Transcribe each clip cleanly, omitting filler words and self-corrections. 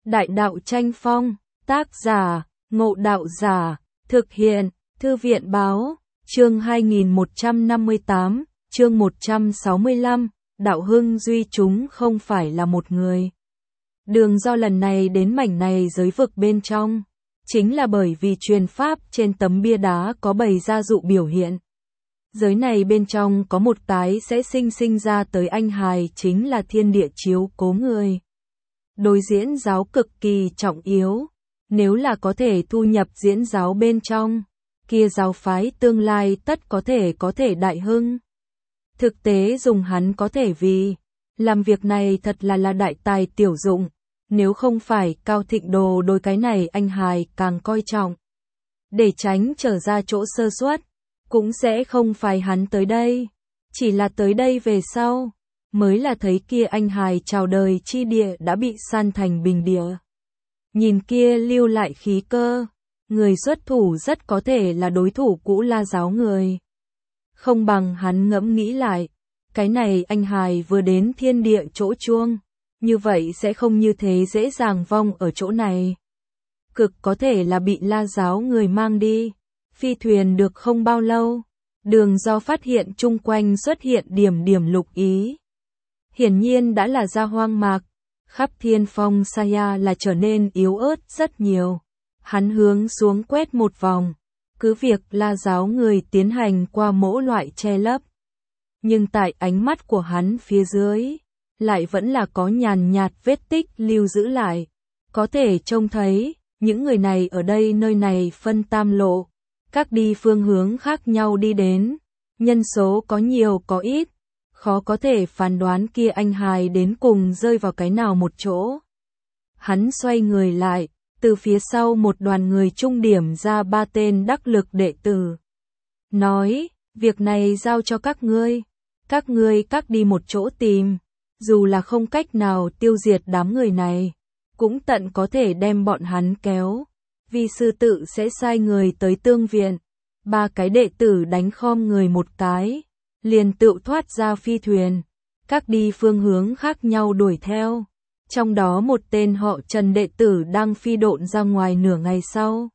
Đại đạo tranh phong, tác giả, Ngộ Đạo Giả, thực hiện, Thư viện báo, chương 2158, chương 165, Đạo Hưng Duy chúng không phải là một người. Đường do lần này đến mảnh này giới vực bên trong, chính là bởi vì truyền pháp trên tấm bia đá có bày ra dụ biểu hiện. Giới này bên trong có một cái sẽ sinh ra tới anh hài chính là thiên địa chiếu cố người. Đối diễn giáo cực kỳ trọng yếu, nếu là có thể thu nhập diễn giáo bên trong, kia giáo phái tương lai tất có thể đại hưng. Thực tế dùng hắn có thể vì, làm việc này thật là đại tài tiểu dụng, nếu không phải Cao Thịnh Đồ đối cái này anh hài càng coi trọng. Để tránh trở ra chỗ sơ suất, cũng sẽ không phải hắn tới đây, chỉ là tới đây về sau, mới là thấy kia anh hài chào đời chi địa đã bị san thành bình địa. Nhìn kia lưu lại khí cơ, người xuất thủ rất có thể là đối thủ cũ La giáo người. Không bằng hắn ngẫm nghĩ lại, cái này anh hài vừa đến thiên địa chỗ chuông, như vậy sẽ không như thế dễ dàng vong ở chỗ này. Cực có thể là bị La giáo người mang đi. Phi thuyền được không bao lâu, Đường do phát hiện chung quanh xuất hiện điểm lục ý. Hiển nhiên đã là ra hoang mạc, khắp thiên phong Saya là trở nên yếu ớt rất nhiều. Hắn hướng xuống quét một vòng, cứ việc La giáo người tiến hành qua mỗi loại che lấp. Nhưng tại ánh mắt của hắn phía dưới, lại vẫn là có nhàn nhạt vết tích lưu giữ lại. Có thể trông thấy, những người này ở đây nơi này phân tam lộ. Các đi phương hướng khác nhau đi đến, nhân số có nhiều có ít, khó có thể phán đoán kia anh hài đến cùng rơi vào cái nào một chỗ. Hắn xoay người lại, từ phía sau một đoàn người trung điểm ra 3 tên đắc lực đệ tử. Nói, việc này giao cho các ngươi các đi một chỗ tìm, dù là không cách nào tiêu diệt đám người này, cũng tận có thể đem bọn hắn kéo. Vi sư tự sẽ sai người tới tương viện. 3 cái đệ tử đánh khom người một cái, liền tự thoát ra phi thuyền, các đi phương hướng khác nhau đuổi theo. Trong đó một tên họ Trần đệ tử đang phi độn ra ngoài nửa ngày sau.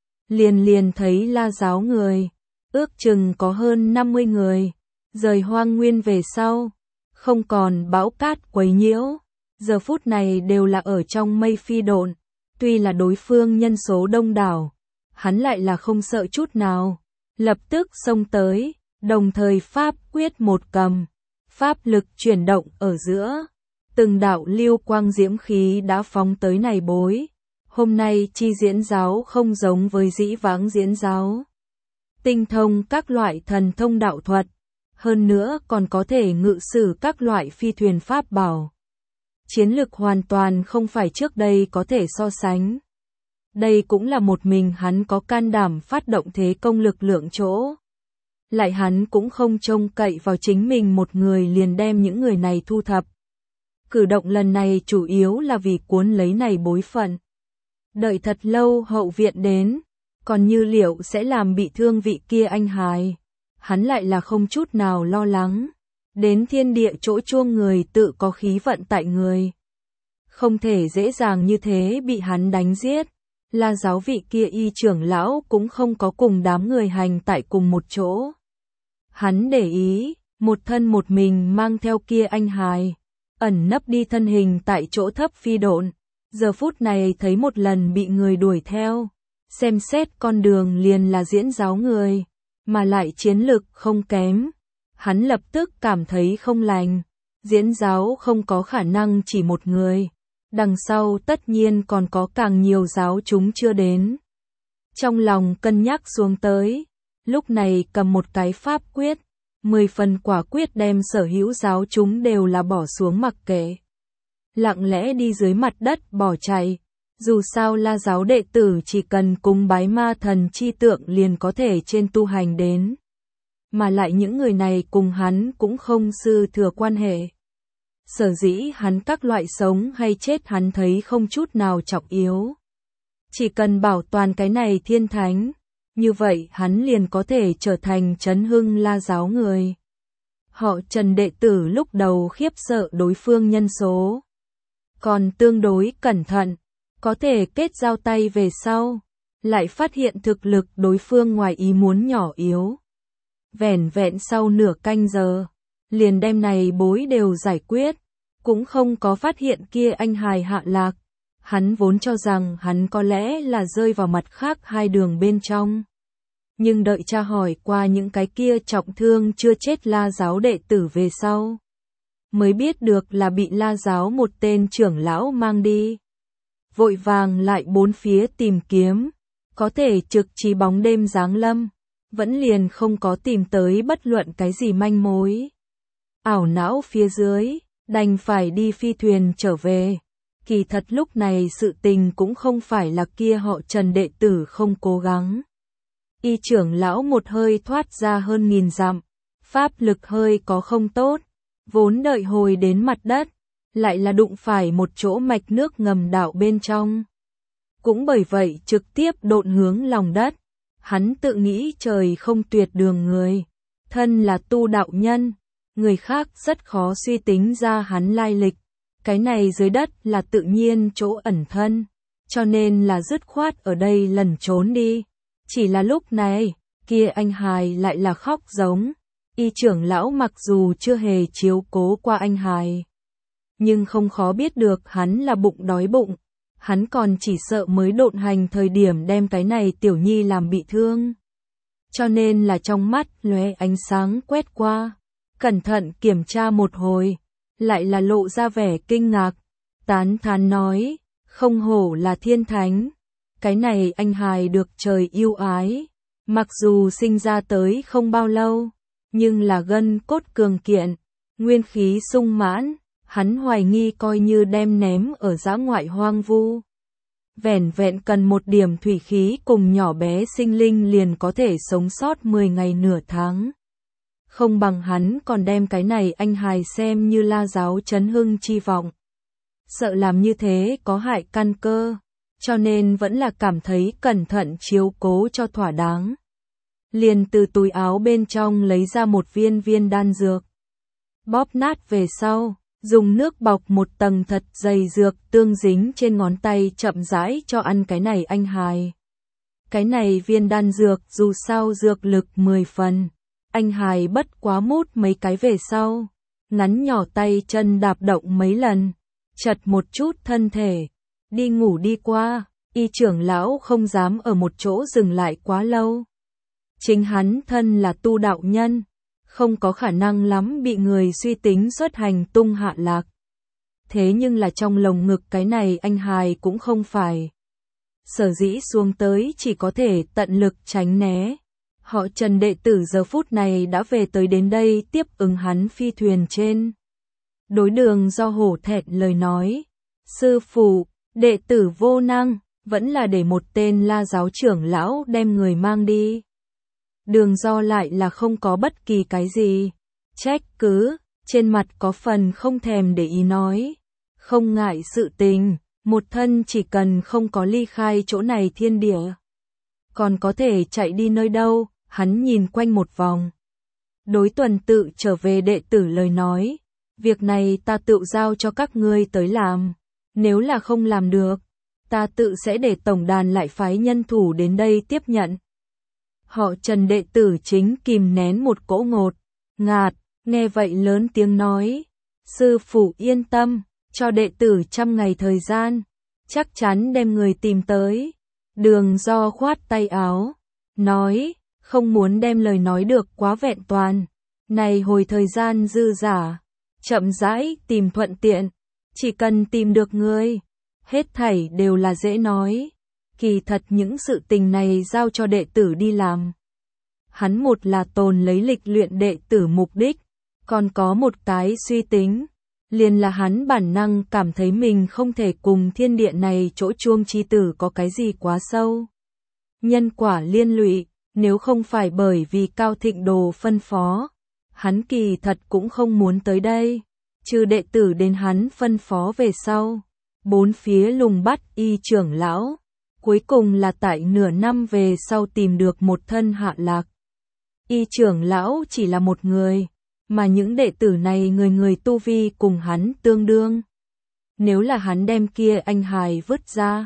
Liền thấy La giáo người, ước chừng có hơn 50 người, rời hoang nguyên về sau, không còn bão cát quấy nhiễu, giờ phút này đều là ở trong mây phi độn. Tuy là đối phương nhân số đông đảo, hắn lại là không sợ chút nào, lập tức xông tới, đồng thời pháp quyết một cầm, pháp lực chuyển động ở giữa, từng đạo lưu quang diễm khí đã phóng tới này bối. Hôm nay chi diễn giáo không giống với dĩ vãng diễn giáo, tinh thông các loại thần thông đạo thuật, hơn nữa còn có thể ngự sử các loại phi thuyền pháp bảo. Chiến lực hoàn toàn không phải trước đây có thể so sánh. Đây cũng là một mình hắn có can đảm phát động thế công lực lượng chỗ. Lại hắn cũng không trông cậy vào chính mình một người liền đem những người này thu thập. Cử động lần này chủ yếu là vì cuốn lấy này bối phận. Đợi thật lâu hậu viện đến, còn như liệu sẽ làm bị thương vị kia anh hài. Hắn lại là không chút nào lo lắng. Đến thiên địa chỗ chuông người tự có khí vận tại người. Không thể dễ dàng như thế bị hắn đánh giết. La giáo vị kia y trưởng lão cũng không có cùng đám người hành tại cùng một chỗ. Hắn để ý, một thân một mình mang theo kia anh hài, ẩn nấp đi thân hình tại chỗ thấp phi độn. Giờ phút này thấy một lần bị người đuổi theo, xem xét con đường liền là diễn giáo người, mà lại chiến lực không kém. Hắn lập tức cảm thấy không lành, diễn giáo không có khả năng chỉ một người, đằng sau tất nhiên còn có càng nhiều giáo chúng chưa đến. Trong lòng cân nhắc xuống tới, lúc này cầm một cái pháp quyết, 10 phần quả quyết đem sở hữu giáo chúng đều là bỏ xuống mặc kệ. Lặng lẽ đi dưới mặt đất bỏ chạy, dù sao La giáo đệ tử chỉ cần cúng bái ma thần chi tượng liền có thể trên tu hành đến. Mà lại những người này cùng hắn cũng không sư thừa quan hệ. Sở dĩ hắn các loại sống hay chết hắn thấy không chút nào trọng yếu. Chỉ cần bảo toàn cái này thiên thánh, như vậy hắn liền có thể trở thành chấn hưng La giáo người. Họ Trần đệ tử lúc đầu khiếp sợ đối phương nhân số, còn tương đối cẩn thận, có thể kết giao tay về sau, lại phát hiện thực lực đối phương ngoài ý muốn nhỏ yếu. Vẻn vẹn sau nửa canh giờ, liền đem này bối đều giải quyết, cũng không có phát hiện kia anh hài hạ lạc. Hắn vốn cho rằng hắn có lẽ là rơi vào mặt khác hai đường bên trong. Nhưng đợi tra hỏi qua những cái kia trọng thương chưa chết La giáo đệ tử về sau, mới biết được là bị La giáo một tên trưởng lão mang đi. Vội vàng lại bốn phía tìm kiếm, có thể trực trí bóng đêm giáng lâm, vẫn liền không có tìm tới bất luận cái gì manh mối. Ảo não phía dưới, đành phải đi phi thuyền trở về. Kỳ thật lúc này sự tình cũng không phải là kia họ Trần đệ tử không cố gắng. Y trưởng lão một hơi thoát ra hơn 1000 dặm, pháp lực hơi có không tốt, vốn đợi hồi đến mặt đất, lại là đụng phải một chỗ mạch nước ngầm đạo bên trong. Cũng bởi vậy trực tiếp độn hướng lòng đất, hắn tự nghĩ trời không tuyệt đường người, thân là tu đạo nhân, người khác rất khó suy tính ra hắn lai lịch. Cái này dưới đất là tự nhiên chỗ ẩn thân, cho nên là dứt khoát ở đây lẩn trốn đi. Chỉ là lúc này, kia anh hài lại là khóc giống. Y trưởng lão mặc dù chưa hề chiếu cố qua anh hài, nhưng không khó biết được hắn là bụng đói bụng. Hắn còn chỉ sợ mới độn hành thời điểm đem cái này tiểu nhi làm bị thương. Cho nên là trong mắt lóe ánh sáng quét qua, cẩn thận kiểm tra một hồi, lại là lộ ra vẻ kinh ngạc, tán thán nói, không hổ là thiên thánh. Cái này anh hài được trời yêu ái, mặc dù sinh ra tới không bao lâu, nhưng là gân cốt cường kiện, nguyên khí sung mãn, hắn hoài nghi coi như đem ném ở dã ngoại hoang vu. Vẻn vẹn cần một điểm thủy khí cùng nhỏ bé sinh linh liền có thể sống sót 10 ngày nửa tháng. Không bằng hắn còn đem cái này anh hài xem như La giáo chấn hưng chi vọng. Sợ làm như thế có hại căn cơ, cho nên vẫn là cảm thấy cẩn thận chiếu cố cho thỏa đáng. Liền từ túi áo bên trong lấy ra một viên đan dược. Bóp nát về sau, dùng nước bọc một tầng thật dày dược tương dính trên ngón tay chậm rãi cho ăn cái này anh hài. Cái này viên đan dược dù sao dược lực 10 phần. Anh hài bất quá mút mấy cái về sau, ngắn nhỏ tay chân đạp động mấy lần, chật một chút thân thể, đi ngủ đi qua. Y trưởng lão không dám ở một chỗ dừng lại quá lâu. Chính hắn thân là tu đạo nhân, không có khả năng lắm bị người suy tính xuất hành tung hạ lạc. Thế nhưng là trong lồng ngực cái này anh hài cũng không phải. Sở dĩ xuống tới chỉ có thể tận lực tránh né. Họ Trần đệ tử giờ phút này đã về tới đến đây tiếp ứng hắn phi thuyền trên. Đối Đường Do hổ thẹn lời nói, sư phụ, đệ tử vô năng, vẫn là để một tên La giáo trưởng lão đem người mang đi. Đường Do lại là không có bất kỳ cái gì trách cứ, trên mặt có phần không thèm để ý nói, không ngại sự tình, một thân chỉ cần không có ly khai chỗ này thiên địa, còn có thể chạy đi nơi đâu. Hắn nhìn quanh một vòng, đối tuần tự trở về đệ tử lời nói, việc này ta tự giao cho các ngươi tới làm, nếu là không làm được, ta tự sẽ để tổng đàn lại phái nhân thủ đến đây tiếp nhận. Họ Trần đệ tử chính kìm nén một cỗ ngột ngạt, nghe vậy lớn tiếng nói, sư phụ yên tâm, cho đệ tử 100 ngày thời gian, chắc chắn đem người tìm tới. Đường Do khoát tay áo, nói, không muốn đem lời nói được quá vẹn toàn, này hồi thời gian dư dả, chậm rãi tìm thuận tiện, chỉ cần tìm được người, hết thảy đều là dễ nói. Kỳ thật những sự tình này giao cho đệ tử đi làm. Hắn một là tồn lấy lịch luyện đệ tử mục đích, còn có một cái suy tính, liền là hắn bản năng cảm thấy mình không thể cùng thiên địa này chỗ chuông chi tử có cái gì quá sâu. Nhân quả liên lụy, nếu không phải bởi vì Cao Thịnh Đồ phân phó, hắn kỳ thật cũng không muốn tới đây, trừ đệ tử đến hắn phân phó về sau. Bốn phía lùng bắt Y trưởng lão, cuối cùng là tại nửa năm về sau tìm được một thân hạ lạc. Y trưởng lão chỉ là một người, mà những đệ tử này người người tu vi cùng hắn tương đương. Nếu là hắn đem kia anh hài vứt ra,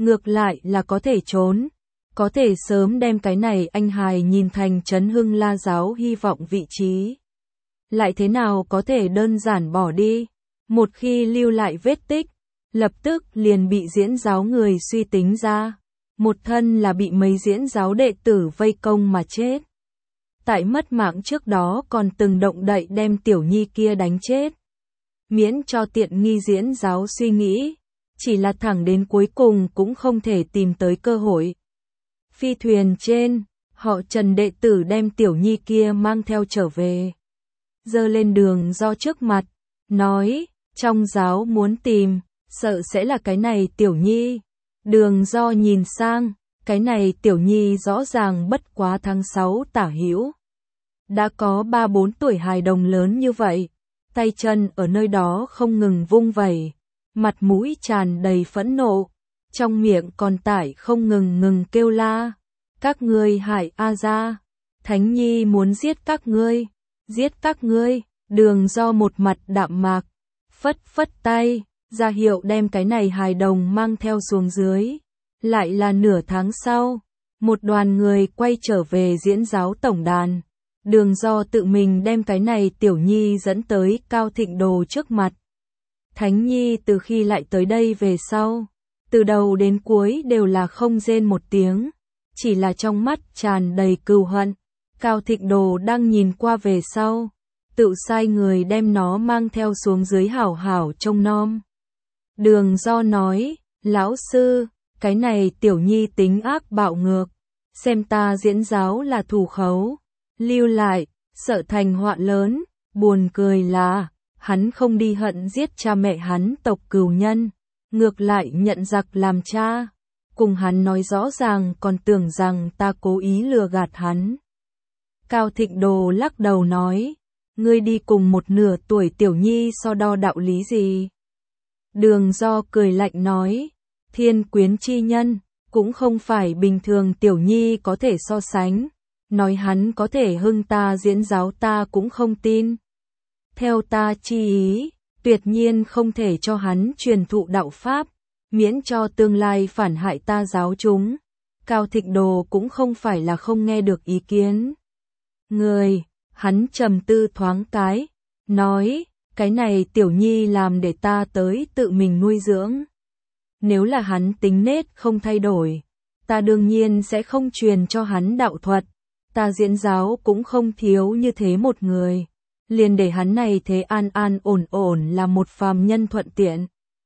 ngược lại là có thể trốn, có thể sớm đem cái này anh hài nhìn thành Trấn Hưng La giáo hy vọng vị trí. Lại thế nào có thể đơn giản bỏ đi, một khi lưu lại vết tích, lập tức liền bị diễn giáo người suy tính ra, một thân là bị mấy diễn giáo đệ tử vây công mà chết. Tại mất mạng trước đó còn từng động đậy đem tiểu nhi kia đánh chết. Miễn cho tiện nghi diễn giáo suy nghĩ, chỉ là thẳng đến cuối cùng cũng không thể tìm tới cơ hội. Phi thuyền trên, họ Trần đệ tử đem tiểu nhi kia mang theo trở về. Giơ lên Đường Do trước mặt, nói, trong giáo muốn tìm, sợ sẽ là cái này tiểu nhi. Đường Do nhìn sang, cái này tiểu nhi rõ ràng bất quá tháng 6 tả hữu. Đã có 3-4 tuổi hài đồng lớn như vậy, tay chân ở nơi đó không ngừng vung vẩy, mặt mũi tràn đầy phẫn nộ, trong miệng còn tải không ngừng kêu la. Các ngươi hại A gia, Thánh Nhi muốn giết các ngươi, giết các ngươi. Đường Do một mặt đạm mạc, phất phất tay, ra hiệu đem cái này hài đồng mang theo xuống dưới. Lại là nửa tháng sau, một đoàn người quay trở về diễn giáo tổng đàn. Đường Do tự mình đem cái này tiểu nhi dẫn tới Cao Thịnh Đồ trước mặt. Thánh Nhi từ khi lại tới đây về sau, từ đầu đến cuối đều là không rên một tiếng, chỉ là trong mắt tràn đầy cừu hận. Cao Thịnh Đồ đang nhìn qua về sau, tự sai người đem nó mang theo xuống dưới hảo hảo trông nom. Đường Do nói, lão sư, cái này tiểu nhi tính ác bạo ngược, xem ta diễn giáo là thủ khấu, lưu lại, sợ thành họa lớn. Buồn cười là, hắn không đi hận giết cha mẹ hắn tộc cừu nhân, ngược lại nhận giặc làm cha. Cùng hắn nói rõ ràng còn tưởng rằng ta cố ý lừa gạt hắn. Cao Thịnh Đồ lắc đầu nói, ngươi đi cùng một nửa tuổi tiểu nhi so đo đạo lý gì? Đường Do cười lạnh nói, thiên quyến chi nhân, cũng không phải bình thường tiểu nhi có thể so sánh, nói hắn có thể hưng ta diễn giáo ta cũng không tin. Theo ta chi ý, tuyệt nhiên không thể cho hắn truyền thụ đạo pháp, miễn cho tương lai phản hại ta giáo chúng. Cao Thịnh Đồ cũng không phải là không nghe được ý kiến. Người, hắn trầm tư thoáng cái, nói, cái này tiểu nhi làm để ta tới tự mình nuôi dưỡng. Nếu là hắn tính nết không thay đổi, ta đương nhiên sẽ không truyền cho hắn đạo thuật, ta diễn giáo cũng không thiếu như thế một người, liền để hắn này thế an an ổn ổn là một phàm nhân thuận tiện.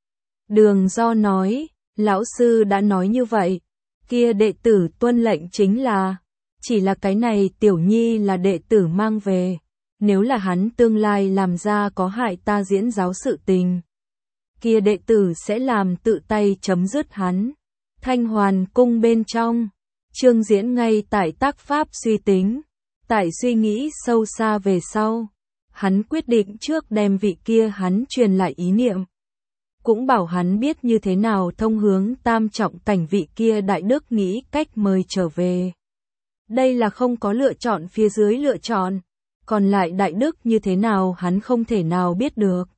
Đường Do nói, lão sư đã nói như vậy, kia đệ tử tuân lệnh chính là, chỉ là cái này tiểu nhi là đệ tử mang về, nếu là hắn tương lai làm ra có hại ta diễn giáo sự tình, kia đệ tử sẽ làm tự tay chấm dứt hắn. Thanh Hoàn cung bên trong, Trương Diễn ngay tại tác pháp suy tính, tại suy nghĩ sâu xa về sau, hắn quyết định trước đem vị kia hắn truyền lại ý niệm, cũng bảo hắn biết như thế nào thông hướng tam trọng cảnh vị kia đại đức nghĩ cách mời trở về. Đây là không có lựa chọn phía dưới lựa chọn, còn lại đại đức như thế nào hắn không thể nào biết được.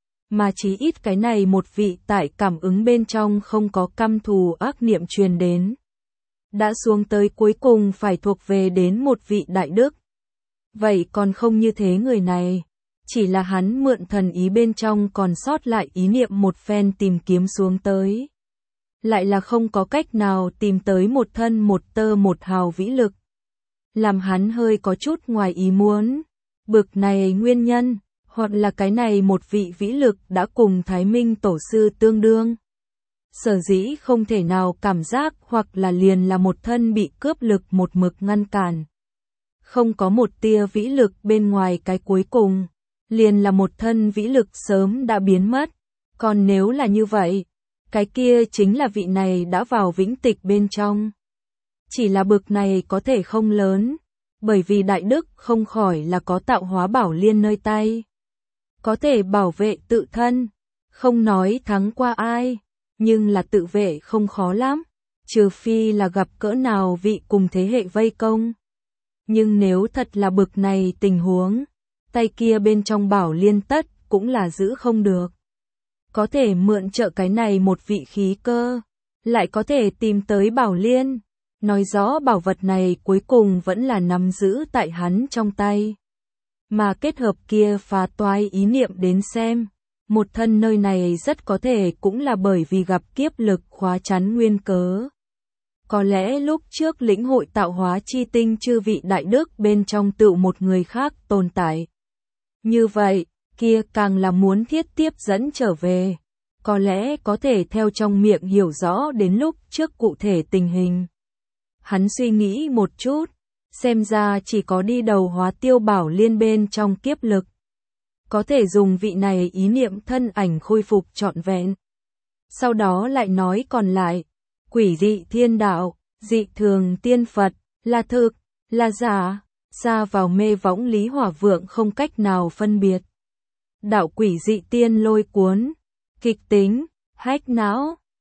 Mà chí ít cái này một vị tại cảm ứng bên trong không có căm thù ác niệm truyền đến. Đã xuống tới cuối cùng phải thuộc về đến một vị đại đức. Vậy còn không như thế người này, chỉ là hắn mượn thần ý bên trong còn sót lại ý niệm một phen tìm kiếm xuống tới. Lại là không có cách nào tìm tới một thân một tơ một hào vĩ lực. Làm hắn hơi có chút ngoài ý muốn. Bực này nguyên nhân, hoặc là cái này một vị vĩ lực đã cùng Thái Minh tổ sư tương đương. Sở dĩ không thể nào cảm giác hoặc là liền là một thân bị cướp lực một mực ngăn cản. Không có một tia vĩ lực bên ngoài cái cuối cùng, liền là một thân vĩ lực sớm đã biến mất. Còn nếu là như vậy, cái kia chính là vị này đã vào vĩnh tịch bên trong. Chỉ là bực này có thể không lớn, bởi vì đại đức không khỏi là có tạo hóa bảo liên nơi tay. Có thể bảo vệ tự thân, không nói thắng qua ai, nhưng là tự vệ không khó lắm, trừ phi là gặp cỡ nào vị cùng thế hệ vây công. Nhưng nếu thật là bực này tình huống, tay kia bên trong bảo liên tất cũng là giữ không được. Có thể mượn trợ cái này một vị khí cơ, lại có thể tìm tới Bảo Liên, nói rõ bảo vật này cuối cùng vẫn là nắm giữ tại hắn trong tay. Mà kết hợp kia phá toái ý niệm đến xem, một thân nơi này rất có thể cũng là bởi vì gặp kiếp lực khóa chắn nguyên cớ. Có lẽ lúc trước lĩnh hội tạo hóa chi tinh chư vị đại đức bên trong tự một người khác tồn tại. Như vậy, kia càng là muốn thiết tiếp dẫn trở về. Có lẽ có thể theo trong miệng hiểu rõ đến lúc trước cụ thể tình hình. Hắn suy nghĩ một chút, xem ra chỉ có đi đầu hóa tiêu Bảo Liên bên trong kiếp lực. Có thể dùng vị này ý niệm thân ảnh khôi phục trọn vẹn. Sau đó lại nói còn lại, quỷ dị thiên đạo, dị thường tiên Phật, là thực, là giả, xa vào mê võng Lý Hỏa Vượng không cách nào phân biệt. Đạo quỷ dị tiên lôi cuốn, kịch tính, hách não,